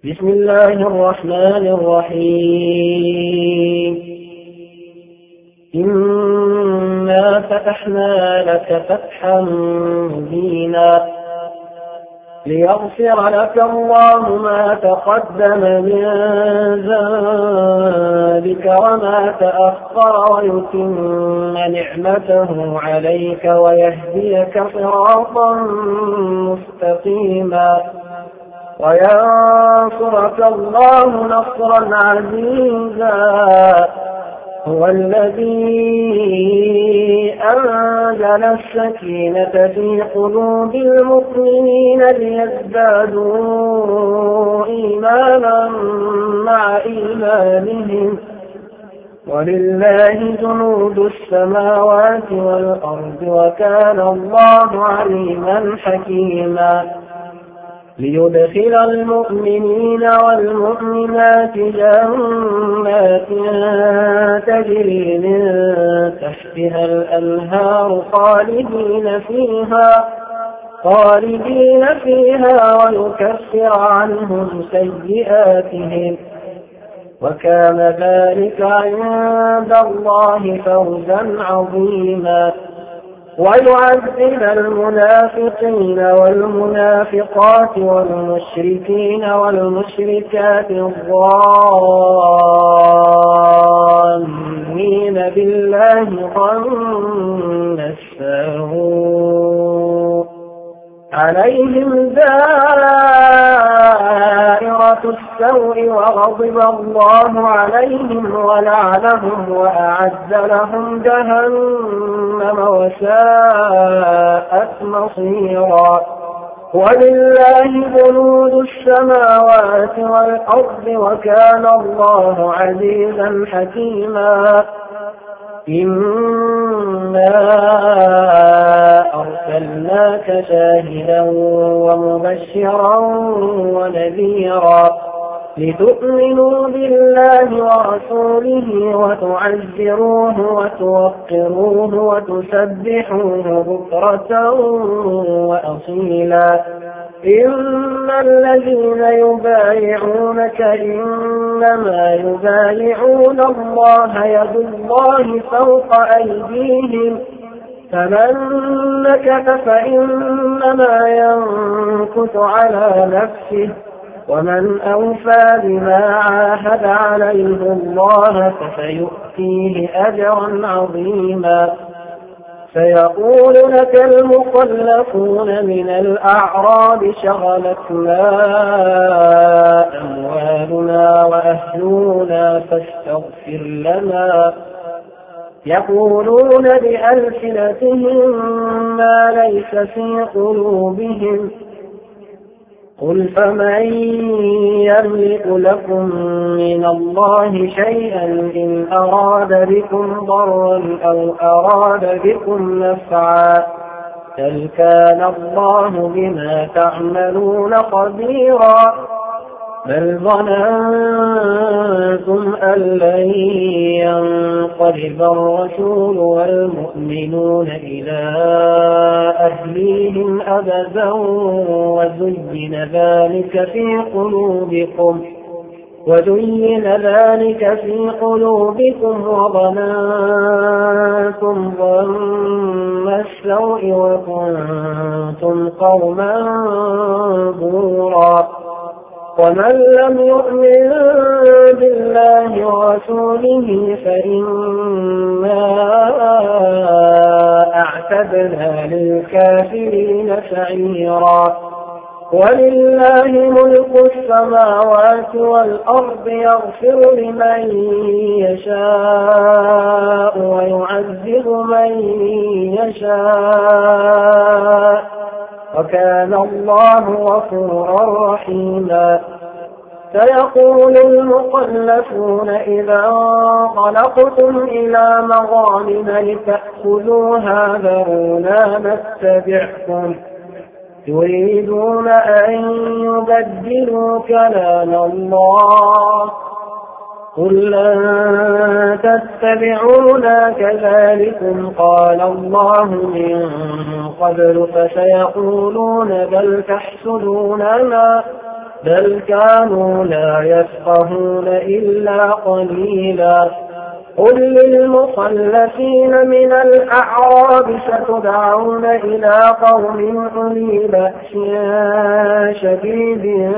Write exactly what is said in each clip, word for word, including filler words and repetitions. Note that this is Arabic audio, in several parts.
بسم الله الرحمن الرحيم إنا فتحنا لك فتحا مبينا ليغفر لك الله ما تقدم من ذنبك وما تأخر ويتم نعمته عليك ويهديك صراطا مستقيما وينصرك الله نصرا عزيزا هو الذي أنزل السكينة في قلوب المؤمنين ليزدادوا إيمانا مع إيمانهم ولله جنود السماوات والأرض وكان الله عليما حكيما ليدخل المؤمنين والمؤمنات جنات تجري من تحتها الأنهار خالدين فيها خالدين فيها ويكفر عنهم سيئاتهم وكان ذلك عند الله فوزا عظيما ويعذب المنافقين والمنافقات والمشركين والمشركات الظانين بالله ظن السوء عليهم دائرة السوء وغضب الله عليهم ولعنهم وأعد لهم جهنم وساءت مصيرا ولله جنود السماوات والأرض وكان الله عزيزا حكيما إنا أرسلناك شاهدا ومبشرا ونذيرا لتؤمنوا بالله ورسوله وتعزروه وتوقروه وتسبحوه بكرة وأصيلا إن الذين يبايعونك إنما يبايعون الله يد الله فوق أيديهم فمن نكث فإنما ينكث على نفسه ومن أوفى بما عاهد عليه الله فسيؤتيه أجرا عظيما سيقول لك المخلفون من الأعراب شغلتنا أموالنا وأهلنا فاستغفر لنا يقولون بألسنتهم ما ليس في قلوبهم قل فمن يملك لكم من الله شيئا إن أراد بكم ضرا أو أراد بكم نفعا بل كان الله بما تعملون خبيرا بل ظننتم أن لن ينقلب الرسول والمؤمنون إلى أهليهم أبدا وزين ذلك في قلوبكم وزين ذلك في قلوبكم وظننتم ظن السوء وكنتم قوما بورا ومن لم يؤمن بالله ورسوله فإنا أعتدنا للكافرين سعيرا ولله ملك السماوات والأرض يغفر لمن يشاء ويعذب من يشاء وكان الله غفورا رحيما سيقول المخلفون إذا انطلقتم إلى مغانم لتأخذوها ذرونا نتبعكم يريدون أن يبدلوا كلام الله قل لن تتبعونا كذلكم قال الله من قبل فسيقولون بل تحسدوننا بل كانوا لا يفقهون إلا قليلا. قل للمخلفين من الأعراب ستدعون إلى قوم أولي بأس شديد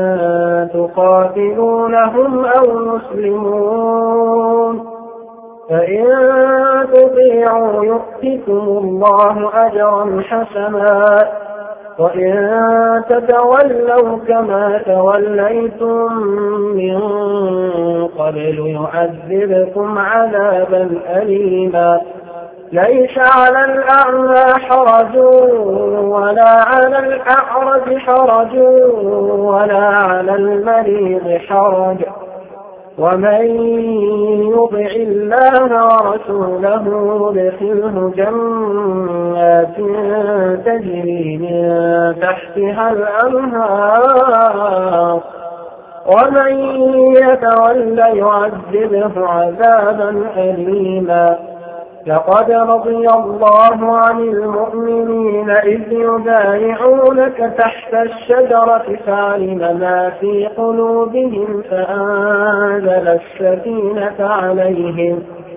تقاتلونهم أو يسلمون، فإن تطيعوا يؤتكم الله أجرا حسنا، وإن تتولوا كما توليتم من قبل يعذبكم عذابا أليما. ليس على الأعمى حرج ولا على الأعرج حرج ولا على المريض حرج، ومن يطع الله ورسوله يدخله جنات تجري من تحتها الأنهار، ومن يتولى يعذبه عذابا أليما. لقد رضي الله عن المؤمنين إذ يبايعونك تحت الشجرة فعلم ما في قلوبهم فأنزل السكينة عليهم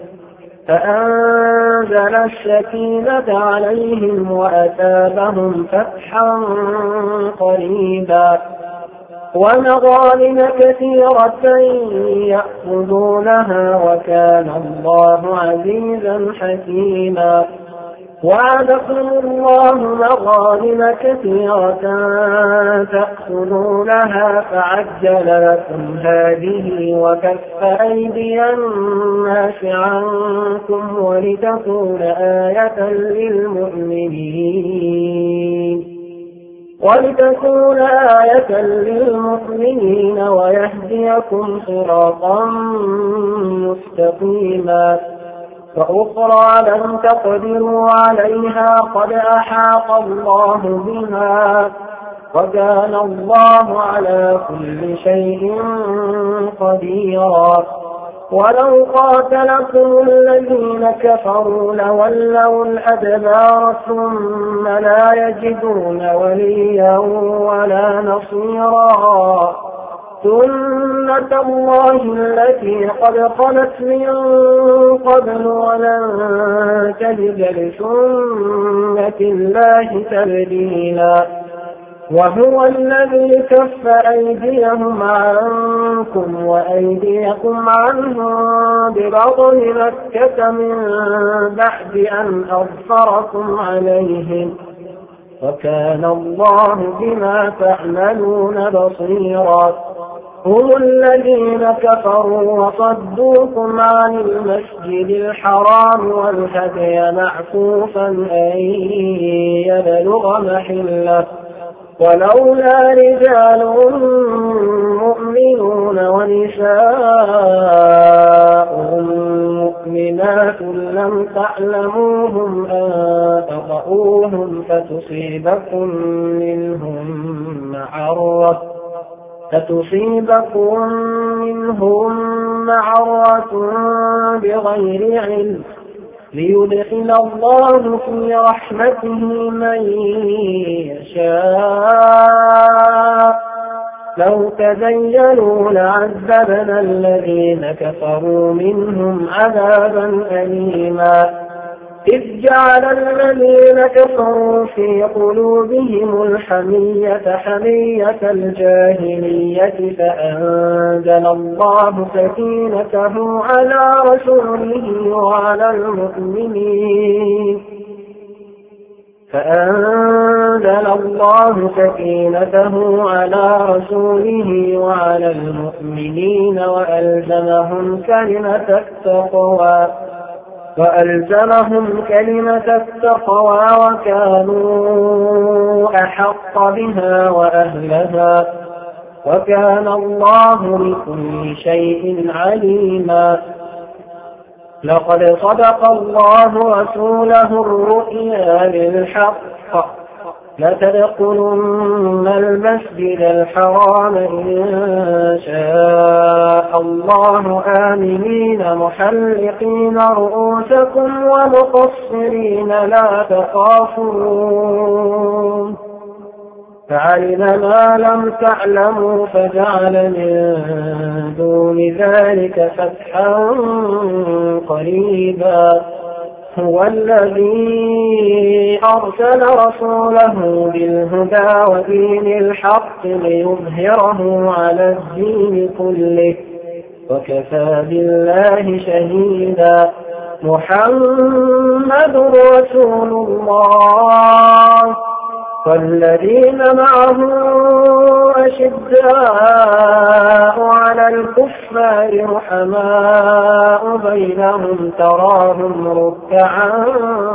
فأنزل السكينة عليهم وأثابهم فتحا قريبا، ومغانم كثيرة يأخذونها وكان الله عزيزا حكيما. وعدكم الله مغانم كثيرة تأخذونها فعجل لكم هذه وكف أيدي الناس عنكم ولتكون آية للمؤمنين ولتكون آية للمؤمنين ويهديكم صراطا مستقيما. وأخرى لم تقدروا عليها قد أحاط الله بها، وكان الله على كل شيء قديرا. ولو قاتلكم الذين كفروا لولوا الأدبار ثم لا يجدون وليا ولا نصيرا. سنة الله التي قد خلت من قبل ولن تجد لسنة الله تبديلا. وهو الذي كف أيديهم عنكم وأيديكم عنهم ببطن مكة من بعد أن أظفركم عليهم، وكان الله بما تعملون بصيرا. هم الذين كفروا وصدوكم عن المسجد الحرام والهدي معكوفا أن يبلغ محله، ولولا رجال مؤمنون ونساء مؤمنات لم تعلموهم أن تطؤوهم فتصيبكم منهم معرة فتصيبكم منهم معرة بغير علم، ليدخل الله في رحمته من يشاء. لو تزينوا لعذبنا الذين كفروا منهم عذابا أليما. إذ جعل الذين كفروا في قلوبهم الحمية حمية الجاهلية فأنزل الله سكينته على رسوله وعلى المؤمنين فأنزل الله سكينته على رسوله وعلى المؤمنين وألزمهم كلمة التقوى وألزمهم كلمة التقوى وكانوا أحق بها وأهلها، وكان الله بكل شيء عليما. لقد صدق الله رسوله الرؤيا بالحق لتدخلن المسجد الحرام إن شاء الله آمنين محلقين رؤوسكم ومقصرين لا تخافون فعلم ما لم تعلموا فجعل من دون ذلك فتحا قريبا. هو الذي أرسل رسوله بالهدى ودين الحق ليظهره على الدين كله وكفى بالله شهيدا. محمد رسول الله والذين معه أشداء على الكفار رحماء بينهم تراهم ركعا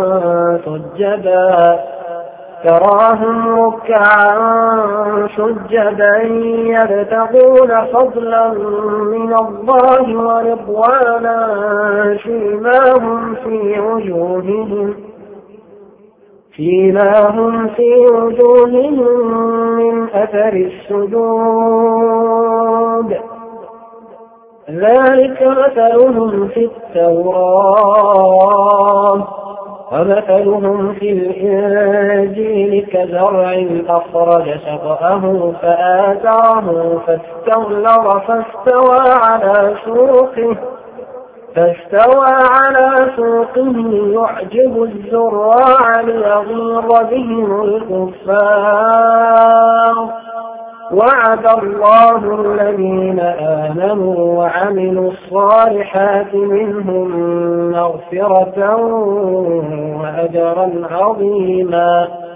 سجدا تراهم ركعا سجدا يبتغون فضلا من الله ورضوانا فيما في وجوههم فيما هم في وجوههم من أثر السجود ذلك مثلهم في التوراة ومثلهم في الإنجيل كزرع أخرج شطأه فآزره فاستغلظ فاستوى على سوقه فاستوى على سوقه يعجب الزراع ليغيظ بهم الكفار. وعد الله الذين آمنوا وعملوا الصالحات منهم مغفرة وأجرا عظيما.